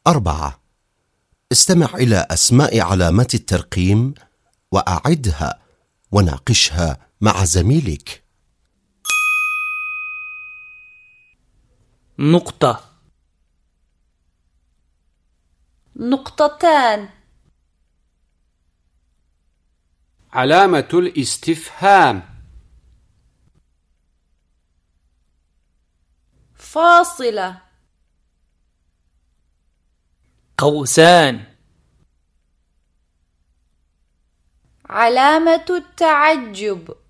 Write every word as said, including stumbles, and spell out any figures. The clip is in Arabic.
أربعة. استمع إلى أسماء علامات الترقيم وأعدها وناقشها مع زميلك. نقطة، نقطتان، علامة الاستفهام، فاصلة، قوسان، علامة التعجب،